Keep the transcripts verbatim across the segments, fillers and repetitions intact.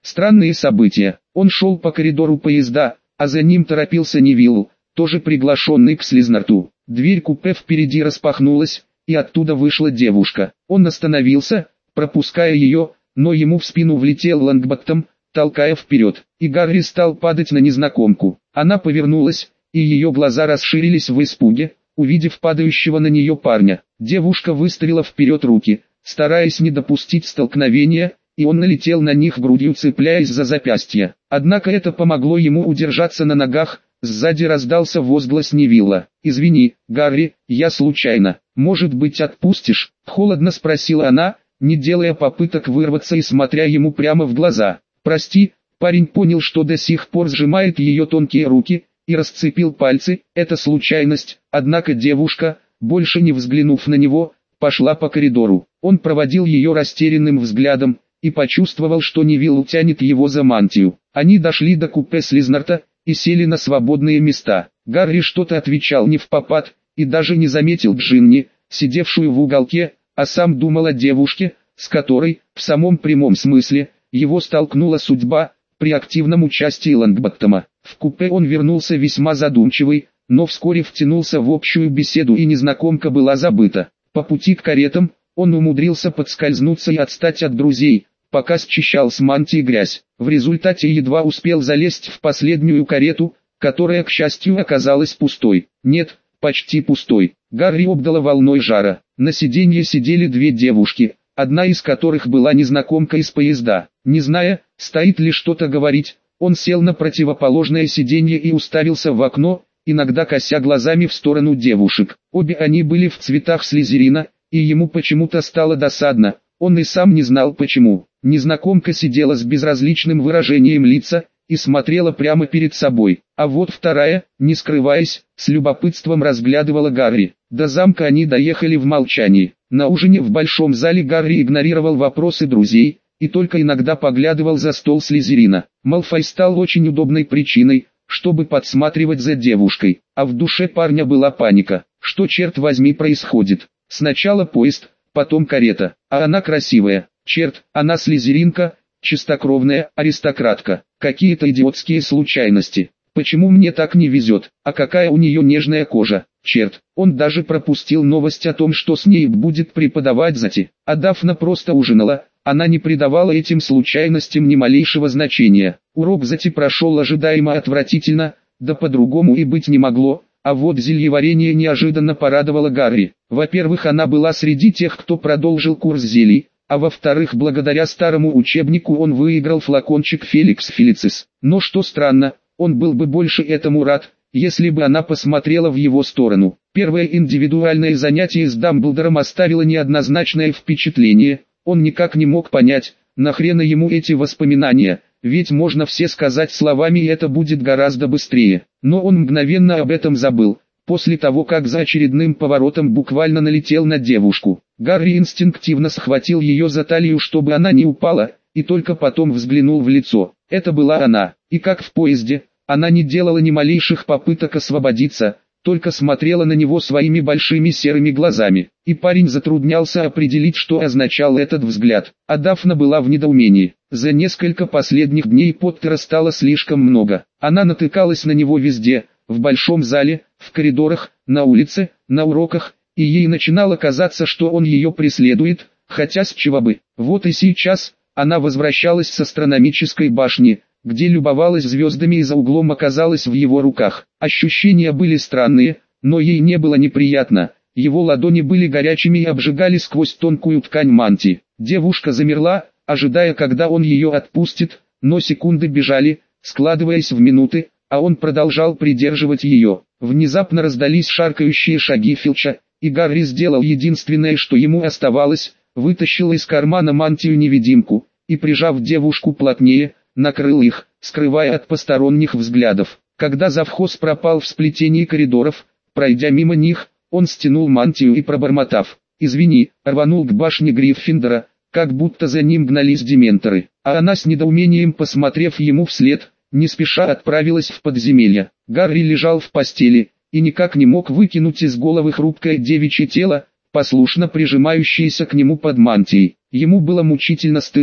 Странные события. Он шел по коридору поезда, а за ним торопился Невилл, тоже приглашенный к Слизнарту. Дверь купе впереди распахнулась, и оттуда вышла девушка. Он остановился, пропуская ее, но ему в спину влетел Лонгботтом, толкая вперед, и Гарри стал падать на незнакомку. Она повернулась, и ее глаза расширились в испуге, увидев падающего на нее парня. Девушка выставила вперед руки, стараясь не допустить столкновения, и он налетел на них грудью, цепляясь за запястья. Однако это помогло ему удержаться на ногах. Сзади раздался возглас Невилла. «Извини, Гарри, я случайно. Может быть, отпустишь?» — холодно спросила она, не делая попыток вырваться и смотря ему прямо в глаза. «Прости», — парень понял, что до сих пор сжимает ее тонкие руки, и расцепил пальцы. «Это случайность». Однако девушка, больше не взглянув на него, пошла по коридору. Он проводил ее растерянным взглядом и почувствовал, что Невилл тянет его за мантию. Они дошли до купе Слизнарта и сели на свободные места. Гарри что-то отвечал невпопад, и даже не заметил Джинни, сидевшую в уголке, а сам думал о девушке, с которой, в самом прямом смысле, его столкнула судьба, при активном участии Лонгботтома. В купе он вернулся весьма задумчивый, но вскоре втянулся в общую беседу, и незнакомка была забыта. По пути к каретам, он умудрился подскользнуться и отстать от друзей, пока счищал с мантии грязь. В результате едва успел залезть в последнюю карету, которая, к счастью, оказалась пустой. Нет, почти пустой. Гарри обдало волной жара. На сиденье сидели две девушки, одна из которых была незнакомка из поезда. Не зная, стоит ли что-то говорить, он сел на противоположное сиденье и уставился в окно, иногда кося глазами в сторону девушек. Обе они были в цветах Слизерина, и ему почему-то стало досадно. Он и сам не знал почему. Незнакомка сидела с безразличным выражением лица и смотрела прямо перед собой, а вот вторая, не скрываясь, с любопытством разглядывала Гарри. До замка они доехали в молчании. На ужине в большом зале Гарри игнорировал вопросы друзей и только иногда поглядывал за стол Слизерина. Малфой стал очень удобной причиной, чтобы подсматривать за девушкой, а в душе парня была паника. Что, черт возьми, происходит? Сначала поезд, потом карета, а она красивая. Черт, она слизеринка, чистокровная аристократка. Какие-то идиотские случайности. Почему мне так не везет? А какая у нее нежная кожа? Черт, он даже пропустил новость о том, что Снейп будет преподавать Зати. А Дафна просто ужинала, она не придавала этим случайностям ни малейшего значения. Урок Зати прошел ожидаемо отвратительно, да по-другому и быть не могло. А вот зельеварение неожиданно порадовало Гарри. Во-первых, она была среди тех, кто продолжил курс зелий, а во-вторых, благодаря старому учебнику он выиграл флакончик Феликс Фелицис. Но что странно, он был бы больше этому рад, если бы она посмотрела в его сторону. Первое индивидуальное занятие с Дамблдором оставило неоднозначное впечатление. Он никак не мог понять, нахрена ему эти воспоминания, ведь можно все сказать словами, и это будет гораздо быстрее. Но он мгновенно об этом забыл, после того как за очередным поворотом буквально налетел на девушку. Гарри инстинктивно схватил ее за талию, чтобы она не упала, и только потом взглянул в лицо. Это была она, и как в поезде, она не делала ни малейших попыток освободиться, только смотрела на него своими большими серыми глазами. И парень затруднялся определить, что означал этот взгляд. А Дафна была в недоумении. За несколько последних дней Поттера стало слишком много. Она натыкалась на него везде, в большом зале, в коридорах, на улице, на уроках, и ей начинало казаться, что он ее преследует, хотя с чего бы. Вот и сейчас, она возвращалась с астрономической башни, где любовалась звездами и за углом оказалась в его руках. Ощущения были странные, но ей не было неприятно. Его ладони были горячими и обжигали сквозь тонкую ткань мантии. Девушка замерла, ожидая, когда он ее отпустит, но секунды бежали, складываясь в минуты, а он продолжал придерживать ее. Внезапно раздались шаркающие шаги Филча, и Гарри сделал единственное, что ему оставалось, вытащил из кармана мантию-невидимку, и, прижав девушку плотнее, накрыл их, скрывая от посторонних взглядов. Когда завхоз пропал в сплетении коридоров, пройдя мимо них, он стянул мантию и, пробормотав «Извини», рванул к башне Гриффиндора, как будто за ним гнались дементоры. А она, с недоумением посмотрев ему вслед, не спеша отправилась в подземелье. Гарри лежал в постели и никак не мог выкинуть из головы хрупкое девичье тело, послушно прижимающееся к нему под мантией. Ему было мучительно стыдно,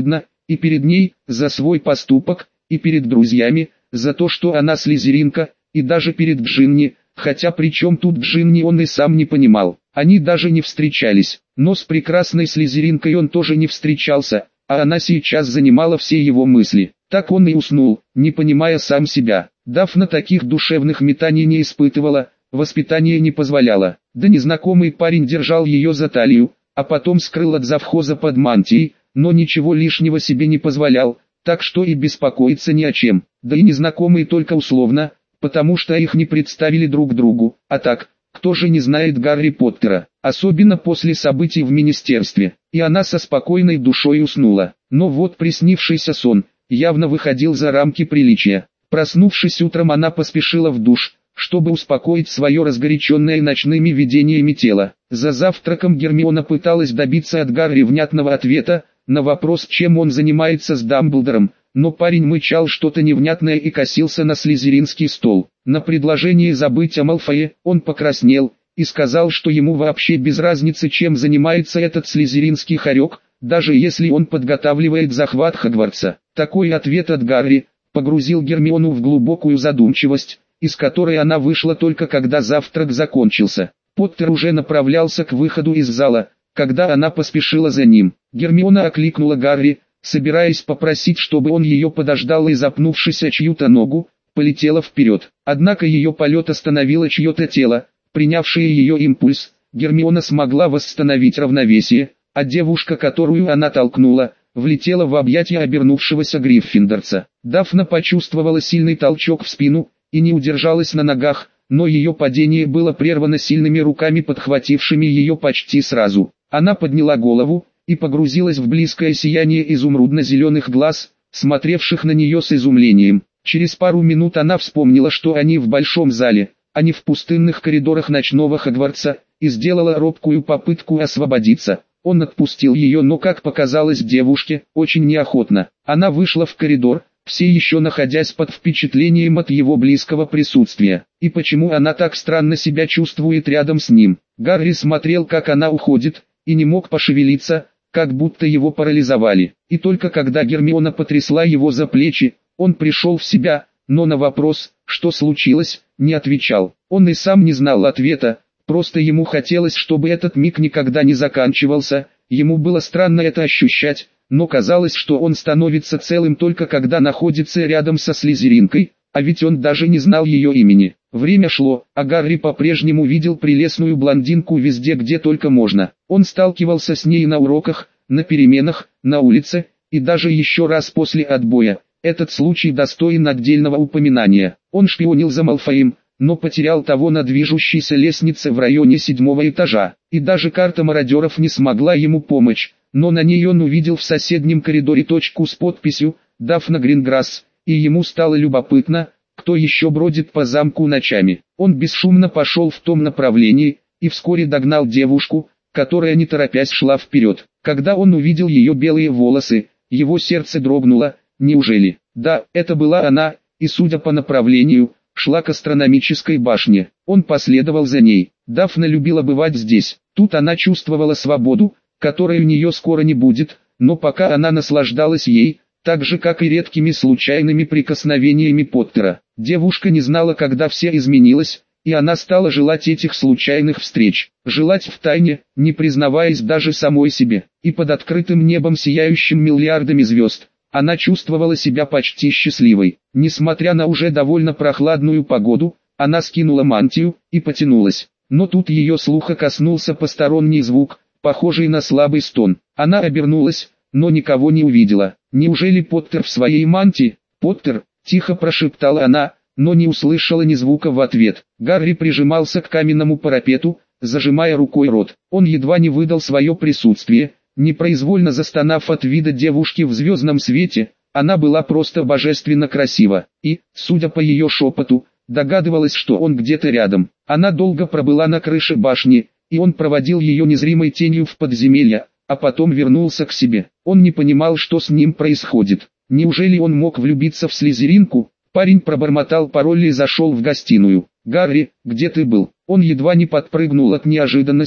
и перед ней, за свой поступок, и перед друзьями, за то, что она слизеринка, и даже перед Джинни, хотя при чем тут Джинни он и сам не понимал. Они даже не встречались, но с прекрасной слизеринкой он тоже не встречался, а она сейчас занимала все его мысли. Так он и уснул, не понимая сам себя. Дафна таких душевных метаний не испытывала, воспитание не позволяло. Да незнакомый парень держал ее за талию, а потом скрыл от завхоза под мантией, но ничего лишнего себе не позволял, так что и беспокоиться ни о чем. Да и незнакомый только условно, потому что их не представили друг другу, а так, кто же не знает Гарри Поттера, особенно после событий в министерстве. И она со спокойной душой уснула. Но вот приснившийся сон явно выходил за рамки приличия. Проснувшись утром, она поспешила в душ, чтобы успокоить свое разгоряченное ночными видениями тело. За завтраком Гермиона пыталась добиться от Гарри внятного ответа на вопрос, чем он занимается с Дамблдором, но парень мычал что-то невнятное и косился на слизеринский стол. На предложение забыть о Малфое он покраснел и сказал, что ему вообще без разницы, чем занимается этот слизеринский хорек, даже если он подготавливает захват Хогвартса. Такой ответ от Гарри погрузил Гермиону в глубокую задумчивость, из которой она вышла только когда завтрак закончился. Поттер уже направлялся к выходу из зала, когда она поспешила за ним. Гермиона окликнула Гарри, собираясь попросить, чтобы он ее подождал, и, запнувшись о чью-то ногу, полетела вперед. Однако ее полет остановило чье-то тело, принявшее ее импульс. Гермиона смогла восстановить равновесие, а девушка, которую она толкнула, влетела в объятия обернувшегося гриффиндорца. Дафна почувствовала сильный толчок в спину и не удержалась на ногах, но ее падение было прервано сильными руками, подхватившими ее почти сразу. Она подняла голову и погрузилась в близкое сияние изумрудно-зеленых глаз, смотревших на нее с изумлением. Через пару минут она вспомнила, что они в большом зале, а не в пустынных коридорах ночного Хогвартса, и сделала робкую попытку освободиться. Он отпустил ее, но, как показалось девушке, очень неохотно. Она вышла в коридор, все еще находясь под впечатлением от его близкого присутствия. И почему она так странно себя чувствует рядом с ним? Гарри смотрел, как она уходит, и не мог пошевелиться, как будто его парализовали. И только когда Гермиона потрясла его за плечи, он пришел в себя, но на вопрос, что случилось, не отвечал. Он и сам не знал ответа, просто ему хотелось, чтобы этот миг никогда не заканчивался. Ему было странно это ощущать, но казалось, что он становится целым только когда находится рядом со слизеринкой, а ведь он даже не знал ее имени. Время шло, а Гарри по-прежнему видел прелестную блондинку везде, где только можно. Он сталкивался с ней на уроках, на переменах, на улице, и даже еще раз после отбоя. Этот случай достоин отдельного упоминания. Он шпионил за Малфоем, но потерял того на движущейся лестнице в районе седьмого этажа, и даже карта мародеров не смогла ему помочь, но на ней он увидел в соседнем коридоре точку с подписью «Дафна Гринграсс», и ему стало любопытно, кто еще бродит по замку ночами. Он бесшумно пошел в том направлении, и вскоре догнал девушку, которая не торопясь шла вперед. Когда он увидел ее белые волосы, его сердце дрогнуло. Неужели? Да, это была она, и судя по направлению, шла к астрономической башне. Он последовал за ней. Дафна любила бывать здесь. Тут она чувствовала свободу, которой у нее скоро не будет, но пока она наслаждалась ей, так же как и редкими случайными прикосновениями Поттера. Девушка не знала, когда все изменилось, и она стала желать этих случайных встреч. Желать втайне, не признаваясь даже самой себе. И под открытым небом, сияющим миллиардами звезд, она чувствовала себя почти счастливой. Несмотря на уже довольно прохладную погоду, она скинула мантию и потянулась. Но тут ее слуха коснулся посторонний звук, похожий на слабый стон. Она обернулась, но никого не увидела. «Неужели Поттер в своей мантии?» «Поттер!» – тихо прошептала она, но не услышала ни звука в ответ. Гарри прижимался к каменному парапету, зажимая рукой рот. Он едва не выдал свое присутствие, непроизвольно застонав от вида девушки в звездном свете. Она была просто божественно красива, и, судя по ее шепоту, догадывалась, что он где-то рядом. Она долго пробыла на крыше башни, и он проводил ее незримой тенью в подземелье, а потом вернулся к себе. Он не понимал, что с ним происходит. Неужели он мог влюбиться в слизеринку? Парень пробормотал пароль и зашел в гостиную. «Гарри, где ты был?» Он едва не подпрыгнул от неожиданности,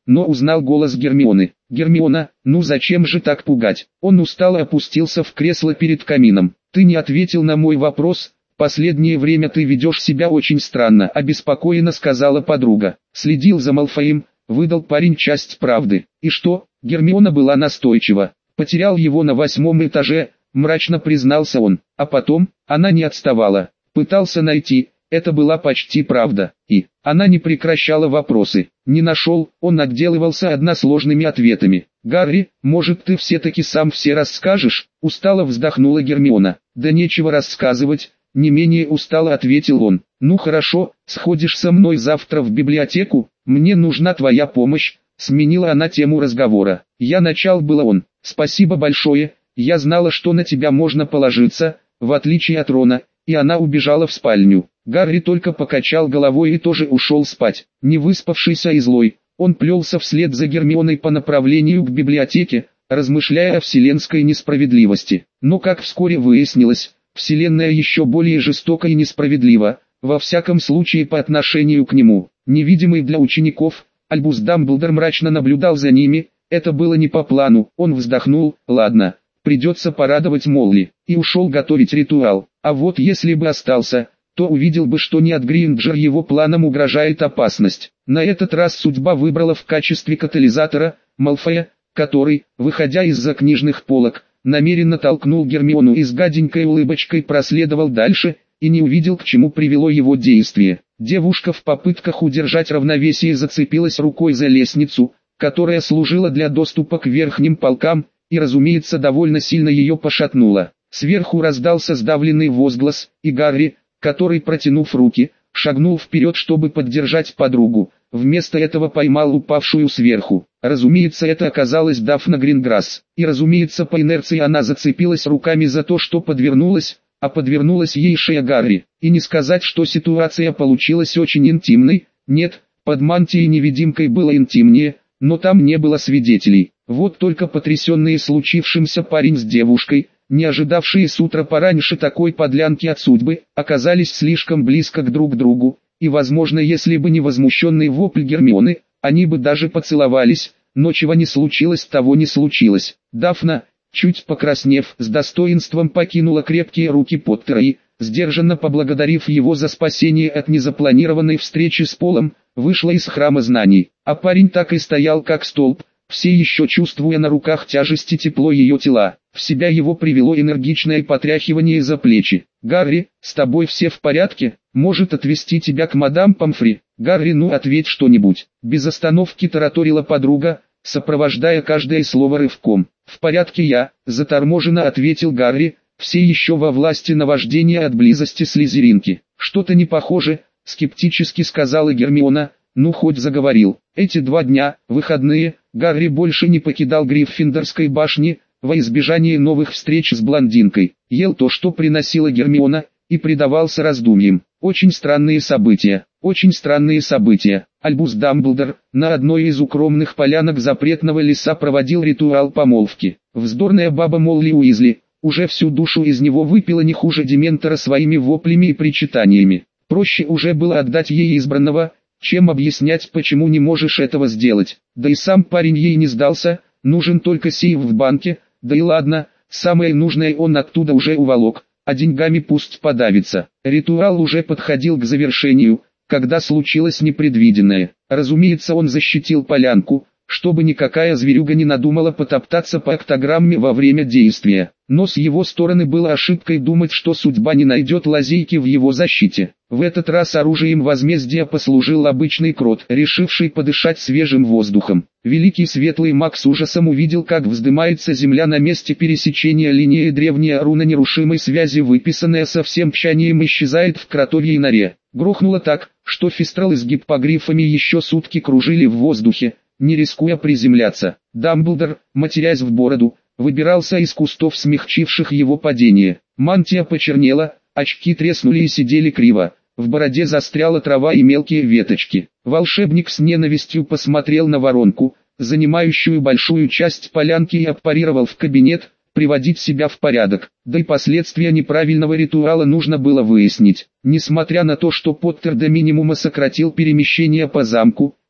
но узнал голос Гермионы. «Гермиона, ну зачем же так пугать?» Он устало опустился в кресло перед камином. «Ты не ответил на мой вопрос. Последнее время ты ведешь себя очень странно», — обеспокоенно сказала подруга. «Следил за Малфоем», — выдал парень часть правды. «И что?» — Гермиона была настойчива. «Потерял его на восьмом этаже», — мрачно признался он. А потом, она не отставала. «Пытался найти». Это была почти правда, и она не прекращала вопросы. Не нашел, он отделывался односложными ответами. «Гарри, может ты все-таки сам все расскажешь?» Устало вздохнула Гермиона. «Да нечего рассказывать», не менее устало ответил он. «Ну хорошо, сходишь со мной завтра в библиотеку, мне нужна твоя помощь», сменила она тему разговора. «Я начал было он, спасибо большое, я знала, что на тебя можно положиться, в отличие от Рона», и она убежала в спальню. Гарри только покачал головой и тоже ушел спать. Не выспавшийся и злой, он плелся вслед за Гермионой по направлению к библиотеке, размышляя о вселенской несправедливости. Но как вскоре выяснилось, вселенная еще более жестока и несправедлива, во всяком случае по отношению к нему. Невидимый для учеников, Альбус Дамблдор мрачно наблюдал за ними, это было не по плану. Он вздохнул: «Ладно, придется порадовать Молли», и ушел готовить ритуал. А вот если бы остался, то увидел бы, что не от Гринджер его планам угрожает опасность. На этот раз судьба выбрала в качестве катализатора Малфоя, который, выходя из-за книжных полок, намеренно толкнул Гермиону и с гаденькой улыбочкой проследовал дальше, и не увидел, к чему привело его действие. Девушка в попытках удержать равновесие зацепилась рукой за лестницу, которая служила для доступа к верхним полкам, и, разумеется, довольно сильно ее пошатнула. Сверху раздался сдавленный возглас, и Гарри, который, протянув руки, шагнул вперед, чтобы поддержать подругу, вместо этого поймал упавшую сверху. Разумеется, это оказалась Дафна Гринграсс, и разумеется, по инерции она зацепилась руками за то, что подвернулась, а подвернулась ей шея Гарри. И не сказать, что ситуация получилась очень интимной, нет, под мантией-невидимкой было интимнее, но там не было свидетелей. Вот только потрясенные случившимся парень с девушкой, не ожидавшие с утра пораньше такой подлянки от судьбы, оказались слишком близко к друг другу, и возможно, если бы не возмущенный вопль Гермионы, они бы даже поцеловались, но чего не случилось, того не случилось. Дафна, чуть покраснев, с достоинством покинула крепкие руки Поттера и, сдержанно поблагодарив его за спасение от незапланированной встречи с Полом, вышла из храма знаний, а парень так и стоял как столб, все еще чувствуя на руках тяжесть и тепло ее тела. В себя его привело энергичное потряхивание за плечи. «Гарри, с тобой все в порядке? Может отвезти тебя к мадам Помфри?» «Гарри, ну ответь что-нибудь!» Без остановки тараторила подруга, сопровождая каждое слово рывком. «В порядке я», — заторможенно ответил Гарри, все еще во власти наваждения от близости слизеринки. «Что-то не похоже», — скептически сказала Гермиона. «Ну хоть заговорил». Эти два дня, выходные, Гарри больше не покидал Гриффиндорской башни, во избежание новых встреч с блондинкой, ел то, что приносила Гермиона, и предавался раздумьям. Очень странные события, очень странные события. Альбус Дамблдор на одной из укромных полянок запретного леса проводил ритуал помолвки. Вздорная баба Молли Уизли уже всю душу из него выпила не хуже Дементора своими воплями и причитаниями. Проще уже было отдать ей избранного, чем объяснять, почему не можешь этого сделать. Да и сам парень ей не сдался, нужен только сейф в банке. Да и ладно, самое нужное он оттуда уже уволок, а деньгами пусть подавится. Ритуал уже подходил к завершению, когда случилось непредвиденное. Разумеется, он защитил полянку, чтобы никакая зверюга не надумала потоптаться по октограмме во время действия. Но с его стороны было ошибкой думать, что судьба не найдет лазейки в его защите. В этот раз оружием возмездия послужил обычный крот, решивший подышать свежим воздухом. Великий светлый маг с ужасом увидел, как вздымается земля на месте пересечения линии, древняя руна нерушимой связи, выписанная со всем тщанием, исчезает в кротовьей норе. Грохнуло так, что фистралы с гиппогрифами еще сутки кружили в воздухе, не рискуя приземляться. Дамблдор, матерясь в бороду, выбирался из кустов, смягчивших его падение. Мантия почернела, очки треснули и сидели криво. В бороде застряла трава и мелкие веточки. Волшебник с ненавистью посмотрел на воронку, занимающую большую часть полянки, и аппарировал в кабинет, приводить себя в порядок. Да и последствия неправильного ритуала нужно было выяснить. Несмотря на то, что Поттер до минимума сократил перемещение по замку,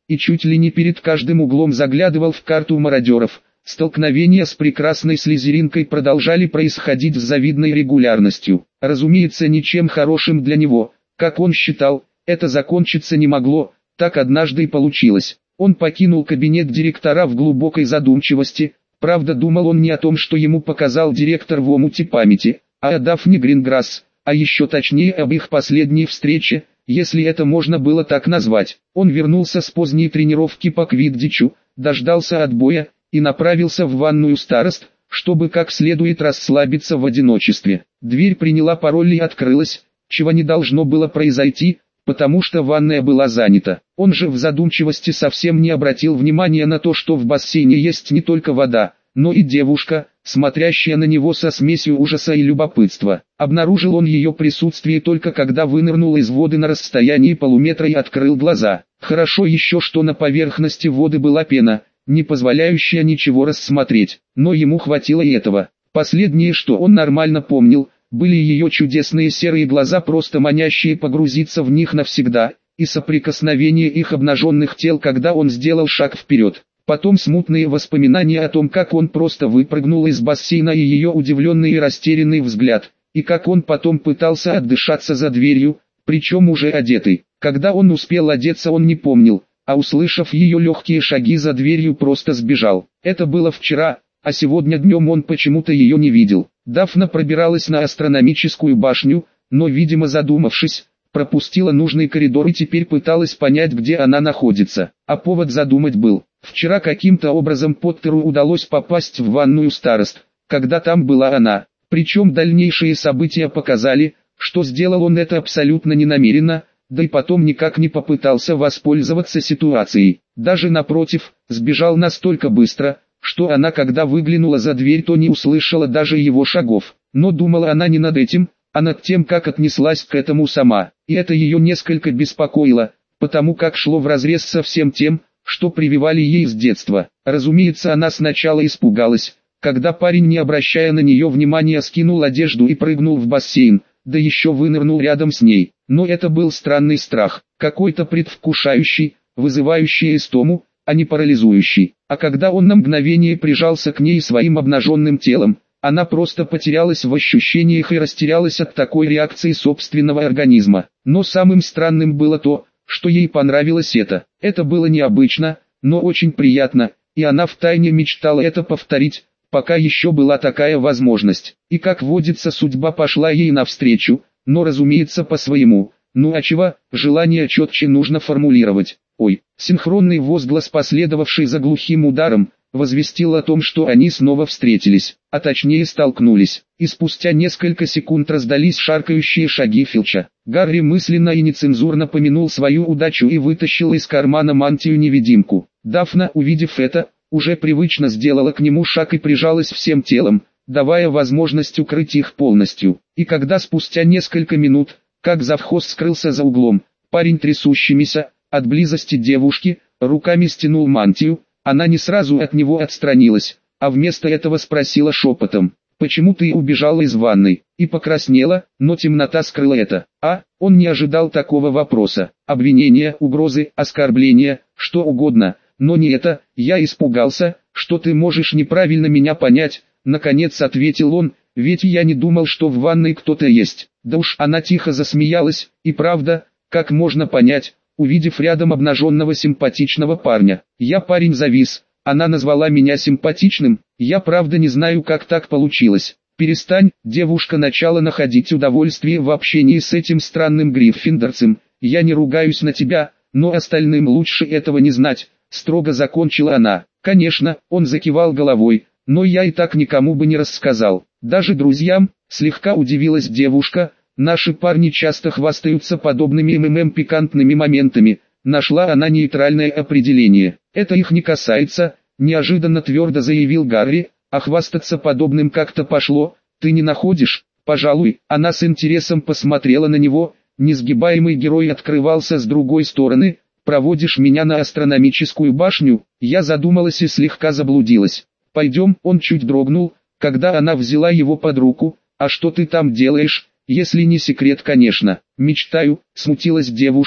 и чуть ли не перед каждым углом заглядывал в карту мародеров. Столкновения с прекрасной слизеринкой продолжали происходить с завидной регулярностью. Разумеется, ничем хорошим для него, как он считал, это закончиться не могло, так однажды и получилось. Он покинул кабинет директора в глубокой задумчивости, правда думал он не о том, что ему показал директор в омуте памяти, а о Дафне Гринграсс, а еще точнее об их последней встрече, если это можно было так назвать. Он вернулся с поздней тренировки по квиддичу, дождался отбоя, и направился в ванную старост, чтобы как следует расслабиться в одиночестве. Дверь приняла пароль и открылась, чего не должно было произойти, потому что ванная была занята. Он же в задумчивости совсем не обратил внимания на то, что в бассейне есть не только вода, но и девушка, смотрящая на него со смесью ужаса и любопытства. Обнаружил он ее присутствие только когда вынырнул из воды на расстоянии полуметра и открыл глаза. Хорошо еще, что на поверхности воды была пена, не позволяющая ничего рассмотреть, но ему хватило и этого. Последнее, что он нормально помнил, были ее чудесные серые глаза, просто манящие погрузиться в них навсегда, и соприкосновение их обнаженных тел, когда он сделал шаг вперед. Потом смутные воспоминания о том, как он просто выпрыгнул из бассейна, и ее удивленный и растерянный взгляд, и как он потом пытался отдышаться за дверью, причем уже одетый. Когда он успел одеться, он не помнил, а услышав ее легкие шаги за дверью, просто сбежал. Это было вчера, а сегодня днем он почему-то ее не видел. Дафна пробиралась на астрономическую башню, но, видимо задумавшись, пропустила нужный коридор и теперь пыталась понять, где она находится. А повод задумать был. Вчера каким-то образом Поттеру удалось попасть в ванную старост, когда там была она. Причем дальнейшие события показали, что сделал он это абсолютно ненамеренно, да и потом никак не попытался воспользоваться ситуацией. Даже напротив, сбежал настолько быстро, что она, когда выглянула за дверь, то не услышала даже его шагов. Но думала она не над этим, а над тем, как отнеслась к этому сама. И это ее несколько беспокоило, потому как шло вразрез со всем тем, что прививали ей с детства. Разумеется, она сначала испугалась, когда парень, не обращая на нее внимания, скинул одежду и прыгнул в бассейн, да еще вынырнул рядом с ней. Но это был странный страх, какой-то предвкушающий, вызывающий истому, а не парализующий. А когда он на мгновение прижался к ней своим обнаженным телом, она просто потерялась в ощущениях и растерялась от такой реакции собственного организма. Но самым странным было то, что ей понравилось это. Это было необычно, но очень приятно, и она втайне мечтала это повторить, пока еще была такая возможность. И как водится, судьба пошла ей навстречу, но разумеется по-своему. Ну а чего, желание четче нужно формулировать. Ой, синхронный возглас, последовавший за глухим ударом, возвестил о том, что они снова встретились, а точнее столкнулись. И спустя несколько секунд раздались шаркающие шаги Филча. Гарри мысленно и нецензурно помянул свою удачу и вытащил из кармана мантию-невидимку. Дафна, увидев это, уже привычно сделала к нему шаг и прижалась всем телом, давая возможность укрыть их полностью. И когда спустя несколько минут, как завхоз скрылся за углом, парень трясущимися от близости девушки руками стянул мантию, она не сразу от него отстранилась, а вместо этого спросила шепотом: «Почему ты убежала из ванной?» И покраснела, но темнота скрыла это. А, он не ожидал такого вопроса. Обвинения, угрозы, оскорбления, что угодно, но не это. «Я испугался, что ты можешь неправильно меня понять», наконец ответил он, «ведь я не думал, что в ванной кто-то есть». Да уж, она тихо засмеялась, и правда, как можно понять, увидев рядом обнаженного симпатичного парня. Я парень завис, она назвала меня симпатичным, я правда не знаю, как так получилось. Перестань, девушка начала находить удовольствие в общении с этим странным гриффиндорцем, я не ругаюсь на тебя, но остальным лучше этого не знать, строго закончила она. Конечно, он закивал головой, но я и так никому бы не рассказал, даже друзьям, слегка удивилась девушка. Наши парни часто хвастаются подобными МММ пикантными моментами, нашла она нейтральное определение. Это их не касается, неожиданно твердо заявил Гарри, а хвастаться подобным как-то пошло, ты не находишь? Пожалуй. Она с интересом посмотрела на него, несгибаемый герой открывался с другой стороны. Проводишь меня на астрономическую башню? Я задумалась и слегка заблудилась. Пойдем, он чуть дрогнул, когда она взяла его под руку. А что ты там делаешь? Если не секрет, конечно. Мечтаю, смутилась девушка,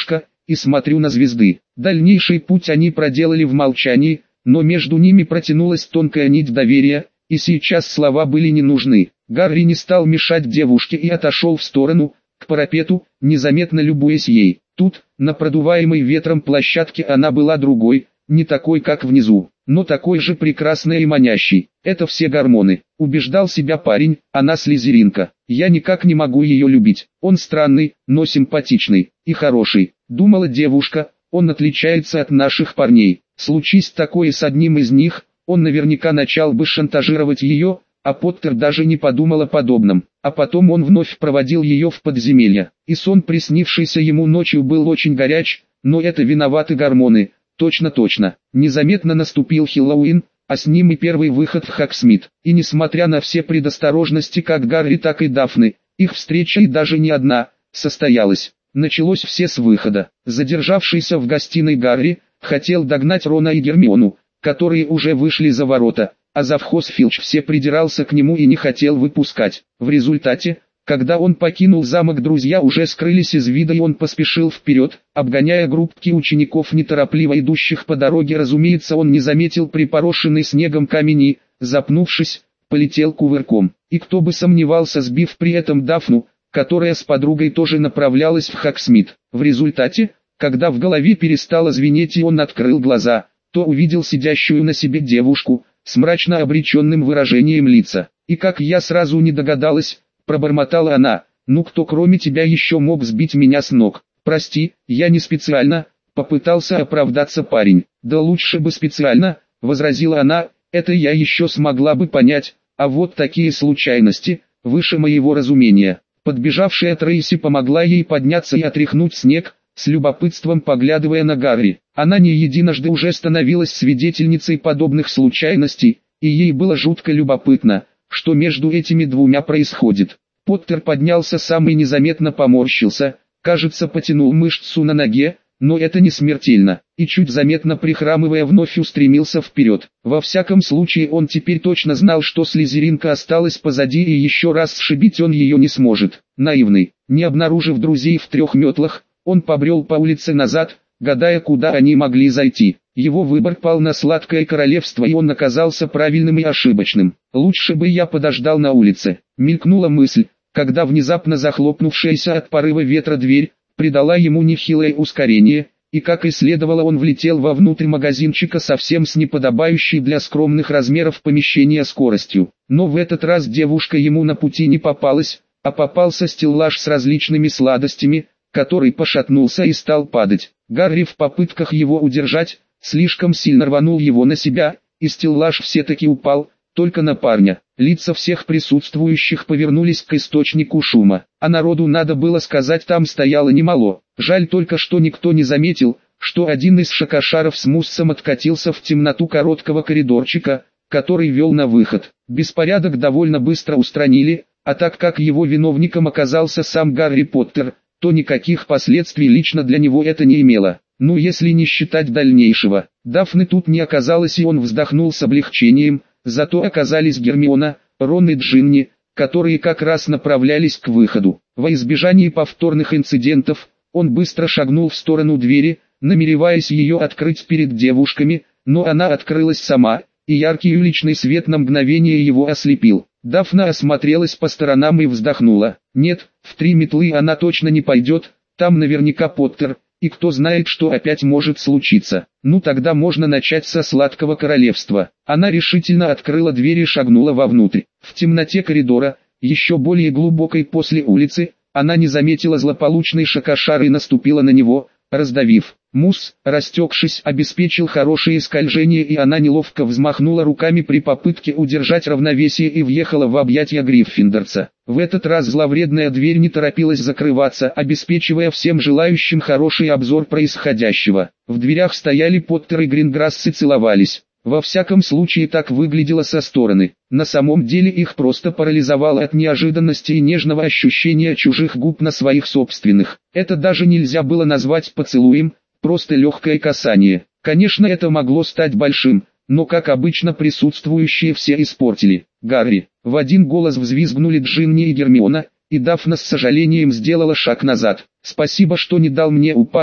и смотрю на звезды. Дальнейший путь они проделали в молчании, но между ними протянулась тонкая нить доверия, и сейчас слова были не нужны. Гарри не стал мешать девушке и отошел в сторону, к парапету, незаметно любуясь ей. Тут, на продуваемой ветром площадке, она была другой, не такой как внизу, но такой же прекрасной и манящей. Это все гормоны, убеждал себя парень, она слизеринка. Я никак не могу ее любить. Он странный, но симпатичный и хороший, думала девушка. Он отличается от наших парней. Случись такое с одним из них, он наверняка начал бы шантажировать ее, а Поттер даже не подумал о подобном. А потом он вновь проводил ее в подземелье, и сон, приснившийся ему ночью, был очень горяч, но это виноваты гормоны. Точно-точно. Незаметно наступил Хэллоуин, а с ним и первый выход в Хогсмит. И несмотря на все предосторожности как Гарри, так и Дафны, их встреча, и даже не одна, состоялась. Началось все с выхода. Задержавшийся в гостиной Гарри хотел догнать Рона и Гермиону, которые уже вышли за ворота, а завхоз Филч все придирался к нему и не хотел выпускать. В результате, когда он покинул замок, друзья уже скрылись из вида, и он поспешил вперед, обгоняя группки учеников, неторопливо идущих по дороге. Разумеется, он не заметил припорошенный снегом камень и, запнувшись, полетел кувырком. И кто бы сомневался, сбив при этом Дафну, которая с подругой тоже направлялась в Хогсмит. В результате, когда в голове перестало звенеть и он открыл глаза, то увидел сидящую на себе девушку, с мрачно обреченным выражением лица. «И как я сразу не догадалась», — пробормотала она, — «ну кто кроме тебя еще мог сбить меня с ног?» «Прости, я не специально», — попытался оправдаться парень. «Да лучше бы специально», — возразила она, — «это я еще смогла бы понять, а вот такие случайности, выше моего разумения». Подбежавшая Трейси помогла ей подняться и отряхнуть снег, с любопытством поглядывая на Гарри. Она не единожды уже становилась свидетельницей подобных случайностей, и ей было жутко любопытно, что между этими двумя происходит. Поттер поднялся сам и незаметно поморщился, кажется, потянул мышцу на ноге, но это не смертельно, и чуть заметно прихрамывая вновь устремился вперед. Во всяком случае, он теперь точно знал, что слизеринка осталась позади, и еще раз сшибить он ее не сможет. Наивный, не обнаружив друзей в трех метлах, он побрел по улице назад, гадая, куда они могли зайти. Его выбор пал на Сладкое Королевство, и он оказался правильным и ошибочным. «Лучше бы я подождал на улице», — мелькнула мысль, когда внезапно захлопнувшаяся от порыва ветра дверь придала ему нехилое ускорение, и как и следовало, он влетел вовнутрь магазинчика совсем с неподобающей для скромных размеров помещения скоростью. Но в этот раз девушка ему на пути не попалась, а попался стеллаж с различными сладостями, который пошатнулся и стал падать. Гарри в попытках его удержать, слишком сильно рванул его на себя, и стеллаж все-таки упал, только на парня. Лица всех присутствующих повернулись к источнику шума, а народу, надо было сказать, там стояло немало. Жаль только, что никто не заметил, что один из шакашаров с Муссом откатился в темноту короткого коридорчика, который вел на выход. Беспорядок довольно быстро устранили, а так как его виновником оказался сам Гарри Поттер, то никаких последствий лично для него это не имело. Ну, если не считать дальнейшего. Дафны тут не оказалось, и он вздохнул с облегчением. Зато оказались Гермиона, Рон и Джинни, которые как раз направлялись к выходу. Во избежание повторных инцидентов, он быстро шагнул в сторону двери, намереваясь ее открыть перед девушками, но она открылась сама, и яркий уличный свет на мгновение его ослепил. Дафна осмотрелась по сторонам и вздохнула. Нет, в три метлы она точно не пойдет, там наверняка Поттер, и кто знает, что опять может случиться. Ну тогда можно начать со Сладкого Королевства. Она решительно открыла дверь и шагнула вовнутрь. В темноте коридора, еще более глубокой после улицы, она не заметила злополучный шакашар и наступила на него, раздавив. Мусс, растекшись, обеспечил хорошее скольжение, и она неловко взмахнула руками при попытке удержать равновесие и въехала в объятия Гриффиндорца. В этот раз зловредная дверь не торопилась закрываться, обеспечивая всем желающим хороший обзор происходящего. В дверях стояли Поттер и Гринграсс и целовались. Во всяком случае, так выглядело со стороны. На самом деле их просто парализовало от неожиданности и нежного ощущения чужих губ на своих собственных. Это даже нельзя было назвать поцелуем, просто легкое касание. Конечно, это могло стать большим, но как обычно присутствующие все испортили. Гарри. В один голос взвизгнули Джинни и Гермиона, и Дафна с сожалением сделала шаг назад. «Спасибо, что не дал мне упасть»,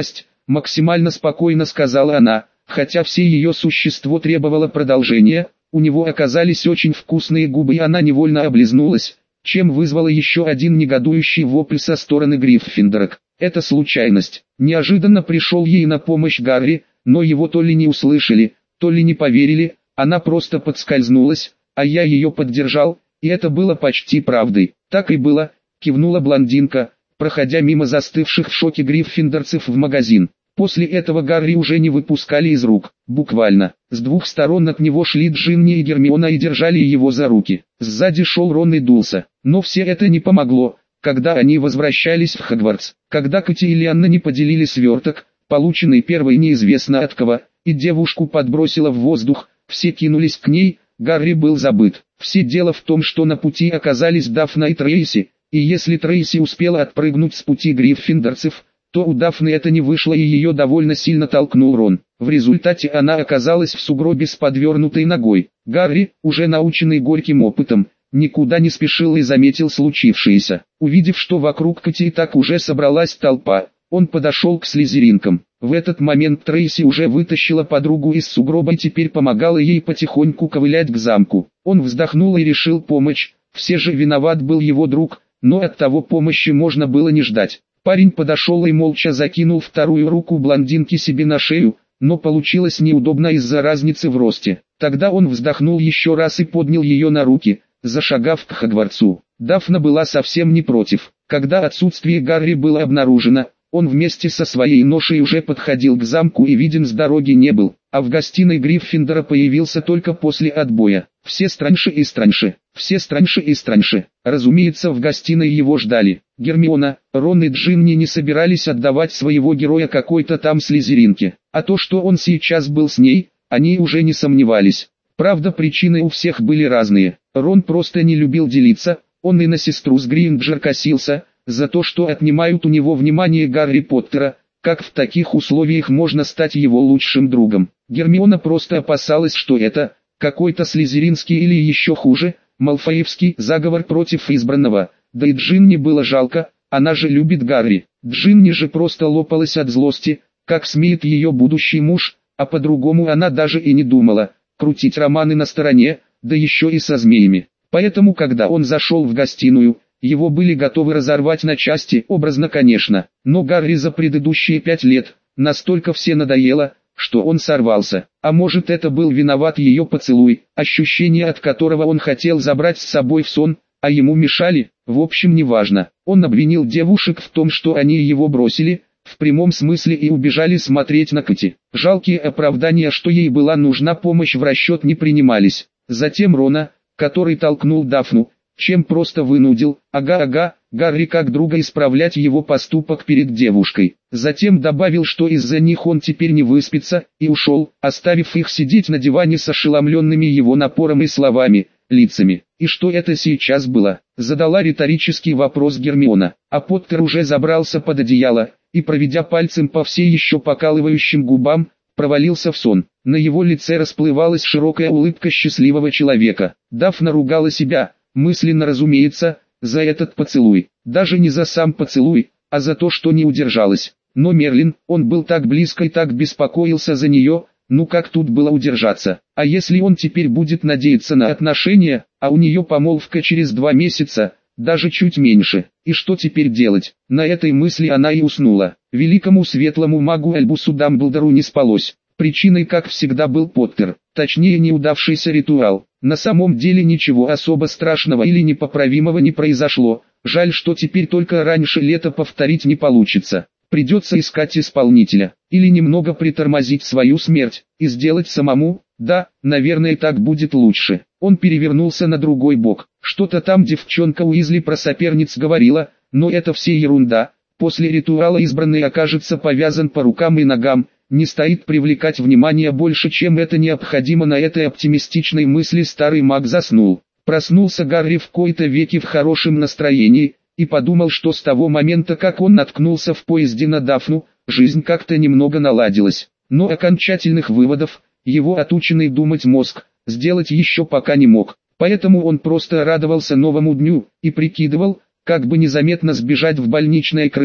максимально спокойно сказала она, хотя все ее существо требовало продолжения. У него оказались очень вкусные губы, и она невольно облизнулась, чем вызвало еще один негодующий вопль со стороны Гриффиндорок. Это случайность. Неожиданно пришел ей на помощь Гарри, но его то ли не услышали, то ли не поверили, она просто подскользнулась, а я ее поддержал, и это было почти правдой. Так и было, кивнула блондинка, проходя мимо застывших в шоке гриффиндорцев в магазин. После этого Гарри уже не выпускали из рук, буквально. С двух сторон от него шли Джинни и Гермиона и держали его за руки. Сзади шел Рон и дулся, но все это не помогло, когда они возвращались в Хогвартс. Когда Кэти и Лианна не поделили сверток, полученный первой неизвестно от кого, и девушку подбросило в воздух, все кинулись к ней, Гарри был забыт. Все дело в том, что на пути оказались Дафна и Трейси, и если Трейси успела отпрыгнуть с пути гриффиндорцев, то у Дафны это не вышло и ее довольно сильно толкнул Рон. В результате она оказалась в сугробе с подвернутой ногой. Гарри, уже наученный горьким опытом, никуда не спешил и заметил случившееся. Увидев, что вокруг Кэти и так уже собралась толпа, он подошел к слизеринкам. В этот момент Трейси уже вытащила подругу из сугроба и теперь помогала ей потихоньку ковылять к замку. Он вздохнул и решил помочь, все же виноват был его друг, но от того помощи можно было не ждать. Парень подошел и молча закинул вторую руку блондинки себе на шею, но получилось неудобно из-за разницы в росте. Тогда он вздохнул еще раз и поднял ее на руки, зашагав к Хогвартсу. Дафна была совсем не против. Когда отсутствие Гарри было обнаружено, он вместе со своей ношей уже подходил к замку и виден с дороги не был, а в гостиной Гриффиндора появился только после отбоя. Все страньше и страньше, все страньше и страньше. Разумеется, в гостиной его ждали. Гермиона, Рон и Джинни не собирались отдавать своего героя какой-то там слизеринке, а то, что он сейчас был с ней, они уже не сомневались. Правда, причины у всех были разные. Рон просто не любил делиться, он и на сестру с Гринджер косился, за то, что отнимают у него внимание Гарри Поттера, как в таких условиях можно стать его лучшим другом. Гермиона просто опасалась, что это какой-то слизеринский или еще хуже, малфоевский заговор против избранного, да и Джинни было жалко, она же любит Гарри. Джинни же просто лопалась от злости, как смеет ее будущий муж, а по-другому она даже и не думала, крутить романы на стороне, да еще и со змеями. Поэтому когда он зашел в гостиную, его были готовы разорвать на части, образно конечно, но Гарри за предыдущие пять лет, настолько все надоело, что он сорвался. А может, это был виноват ее поцелуй, ощущение от которого он хотел забрать с собой в сон, а ему мешали, в общем неважно. Он обвинил девушек в том, что они его бросили, в прямом смысле и убежали смотреть на Кэти. Жалкие оправдания, что ей была нужна помощь, в расчет не принимались. Затем Рона, который толкнул Дафну, чем просто вынудил, ага-ага, Гарри как друга исправлять его поступок перед девушкой. Затем добавил, что из-за них он теперь не выспится, и ушел, оставив их сидеть на диване с ошеломленными его напором и словами, лицами. И что это сейчас было? Задала риторический вопрос Гермиона, а Поттер уже забрался под одеяло, и проведя пальцем по все еще покалывающим губам, провалился в сон. На его лице расплывалась широкая улыбка счастливого человека. Дафна ругала себя, мысленно разумеется, за этот поцелуй. Даже не за сам поцелуй, а за то, что не удержалась. Но Мерлин, он был так близко и так беспокоился за нее, ну как тут было удержаться? А если он теперь будет надеяться на отношения, а у нее помолвка через два месяца, даже чуть меньше, и что теперь делать? На этой мысли она и уснула. Великому светлому магу Альбусу Дамблдору не спалось. Причиной, как всегда, был Поттер, точнее неудавшийся ритуал. На самом деле ничего особо страшного или непоправимого не произошло, жаль, что теперь только раньше лета повторить не получится. Придется искать исполнителя, или немного притормозить свою смерть, и сделать самому, да, наверное так будет лучше. Он перевернулся на другой бок, что-то там девчонка Уизли про соперниц говорила, но это все ерунда, после ритуала избранный окажется повязан по рукам и ногам, не стоит привлекать внимание больше, чем это необходимо. На этой оптимистичной мысли старый маг заснул. Проснулся Гарри в кои-то веки в хорошем настроении, и подумал, что с того момента, как он наткнулся в поезде на Дафну, жизнь как-то немного наладилась. Но окончательных выводов, его отученный думать мозг, сделать еще пока не мог. Поэтому он просто радовался новому дню, и прикидывал, как бы незаметно сбежать в больничное крыло,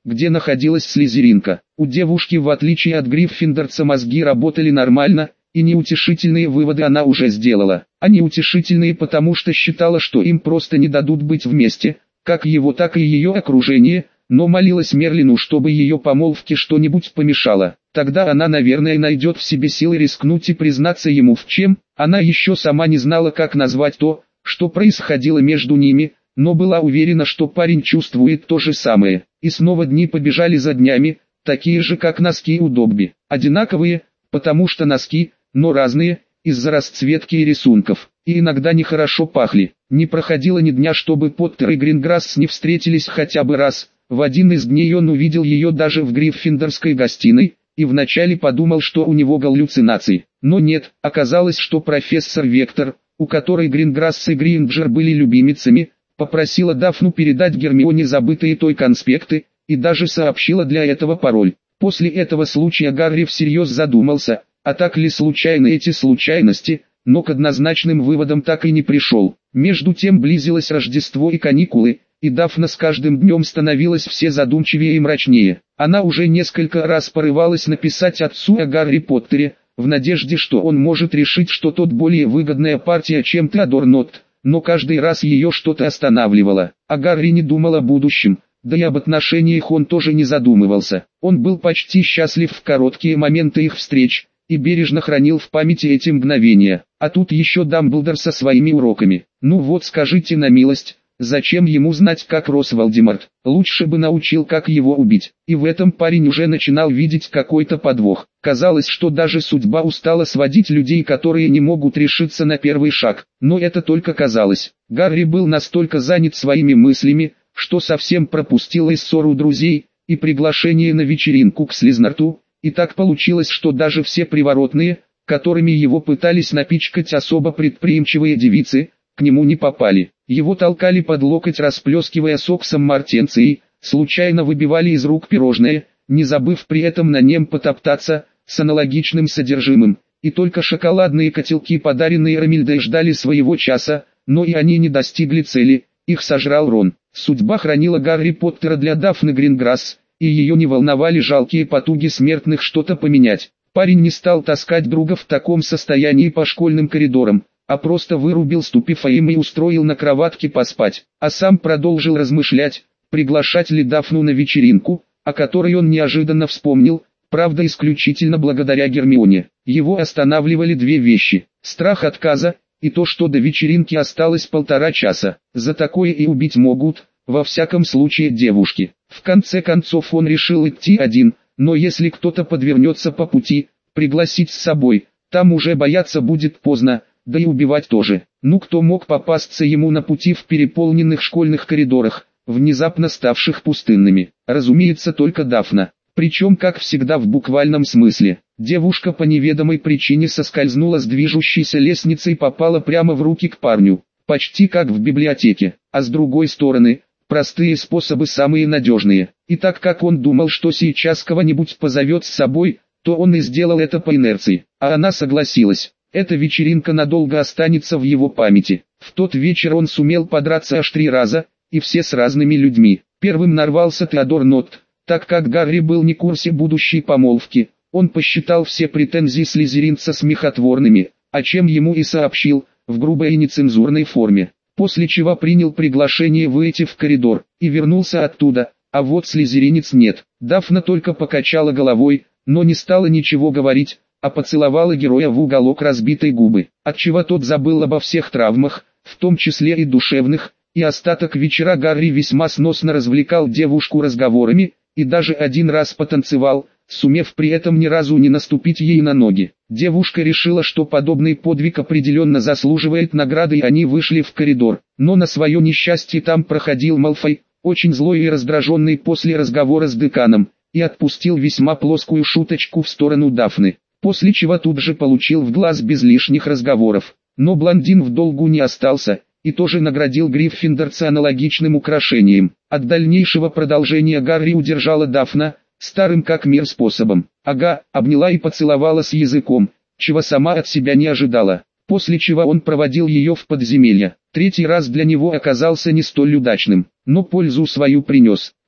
где находилась слизеринка. У девушки, в отличие от гриффиндорца, мозги работали нормально, и неутешительные выводы она уже сделала. А неутешительные потому, что считала, что им просто не дадут быть вместе, как его, так и ее окружение, но молилась Мерлину, чтобы ее помолвке что-нибудь помешало. Тогда она, наверное, найдет в себе силы рискнуть и признаться ему в чем. Она еще сама не знала, как назвать то, что происходило между ними, но была уверена, что парень чувствует то же самое. И снова дни побежали за днями, такие же, как носки у Добби. Одинаковые, потому что носки, но разные, из-за расцветки и рисунков. И иногда нехорошо пахли. Не проходило ни дня, чтобы Поттер и Гринграсс не встретились хотя бы раз. В один из дней он увидел ее даже в гриффиндорской гостиной, и вначале подумал, что у него галлюцинации. Но нет, оказалось, что профессор Вектор, у которой Гринграсс и Гринджер были любимицами, попросила Дафну передать Гермионе забытые той конспекты, и даже сообщила для этого пароль. После этого случая Гарри всерьез задумался, а так ли случайны эти случайности, но к однозначным выводам так и не пришел. Между тем близилось Рождество и каникулы, и Дафна с каждым днем становилась все задумчивее и мрачнее. Она уже несколько раз порывалась написать отцу о Гарри Поттере, в надежде, что он может решить, что тот более выгодная партия, чем Теодор Нотт, но каждый раз ее что-то останавливало. А Гарри не думал о будущем, да и об отношениях он тоже не задумывался. Он был почти счастлив в короткие моменты их встреч, и бережно хранил в памяти эти мгновения. А тут еще Дамблдор со своими уроками. Ну вот, скажите на милость, зачем ему знать, как рос Волдеморт? Лучше бы научил, как его убить. И в этом парень уже начинал видеть какой-то подвох. Казалось, что даже судьба устала сводить людей, которые не могут решиться на первый шаг. Но это только казалось. Гарри был настолько занят своими мыслями, что совсем пропустил и ссору друзей, и приглашение на вечеринку к Слизнарту. И так получилось, что даже все приворотные, которыми его пытались напичкать особо предприимчивые девицы, к нему не попали. Его толкали под локоть, расплескивая соксом мартенции, случайно выбивали из рук пирожное, не забыв при этом на нем потоптаться, с аналогичным содержимым. И только шоколадные котелки, подаренные Ромильдой, ждали своего часа, но и они не достигли цели, их сожрал Рон. Судьба хранила Гарри Поттера для Дафны Гринграсс, и ее не волновали жалкие потуги смертных что-то поменять. Парень не стал таскать друга в таком состоянии по школьным коридорам, а просто вырубил ступифаим и устроил на кроватке поспать, а сам продолжил размышлять, приглашать ли Дафну на вечеринку, о которой он неожиданно вспомнил, правда исключительно благодаря Гермионе. Его останавливали две вещи: страх отказа, и то, что до вечеринки осталось полтора часа. За такое и убить могут, во всяком случае, девушки. В конце концов он решил идти один, но если кто-то подвернется по пути, пригласить с собой, там уже бояться будет поздно, да и убивать тоже. Ну кто мог попасться ему на пути в переполненных школьных коридорах, внезапно ставших пустынными? Разумеется, только Дафна. Причем, как всегда, в буквальном смысле. Девушка по неведомой причине соскользнула с движущейся лестницы и попала прямо в руки к парню, почти как в библиотеке. А с другой стороны, простые способы самые надежные. И так как он думал, что сейчас кого-нибудь позовет с собой, то он и сделал это по инерции. А она согласилась. Эта вечеринка надолго останется в его памяти. В тот вечер он сумел подраться аж три раза, и все с разными людьми. Первым нарвался Теодор Нотт, так как Гарри был не в курсе будущей помолвки. Он посчитал все претензии слизеринца смехотворными, о чем ему и сообщил, в грубой и нецензурной форме. После чего принял приглашение выйти в коридор, и вернулся оттуда, а вот слизеринец нет. Дафна только покачала головой, но не стала ничего говорить, а поцеловала героя в уголок разбитой губы, отчего тот забыл обо всех травмах, в том числе и душевных, и остаток вечера Гарри весьма сносно развлекал девушку разговорами, и даже один раз потанцевал, сумев при этом ни разу не наступить ей на ноги. Девушка решила, что подобный подвиг определенно заслуживает награды, и они вышли в коридор. Но на свое несчастье там проходил Малфой, очень злой и раздраженный после разговора с деканом, и отпустил весьма плоскую шуточку в сторону Дафны, после чего тут же получил в глаз без лишних разговоров. Но блондин в долгу не остался, и тоже наградил гриффиндорца аналогичным украшением. От дальнейшего продолжения Гарри удержала Дафна, старым как мир способом. Ага, обняла и поцеловала с языком, чего сама от себя не ожидала. После чего он проводил ее в подземелье. Третий раз для него оказался не столь удачным, но пользу свою принес.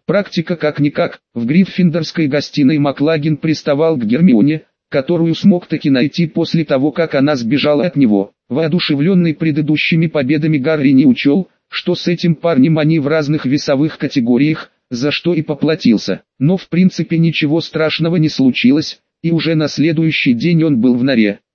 Практика как-никак. В Гриффиндорской гостиной Маклагин приставал к Гермионе, которую смог таки найти после того, как она сбежала от него. Воодушевленный предыдущими победами Гарри не учел, что с этим парнем они в разных весовых категориях, за что и поплатился. Но в принципе ничего страшного не случилось, и уже на следующий день он был в норе.